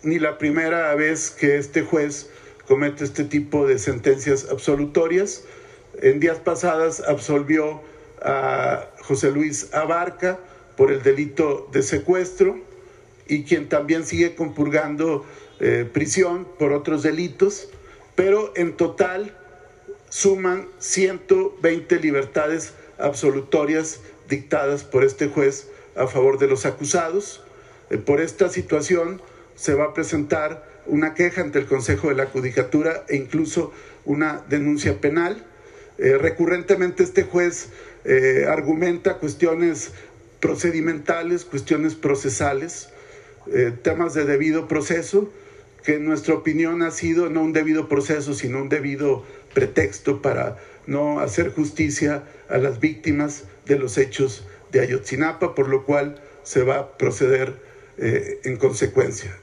ni la primera vez que este juez comete este tipo de sentencias absolutorias. En días pasadas absolvió a José Luis Abarca por el delito de secuestro, y quien también sigue compurgando prisión por otros delitos, pero en total suman 120 libertades absolutorias dictadas por este juez a favor de los acusados. Por esta situación se va a presentar una queja ante el Consejo de la Judicatura e incluso una denuncia penal. Recurrentemente este juez argumenta cuestiones procedimentales, cuestiones procesales, temas de debido proceso, que en nuestra opinión ha sido no un debido proceso, sino un debido pretexto para no hacer justicia a las víctimas de los hechos de Ayotzinapa, por lo cual se va a proceder en consecuencia.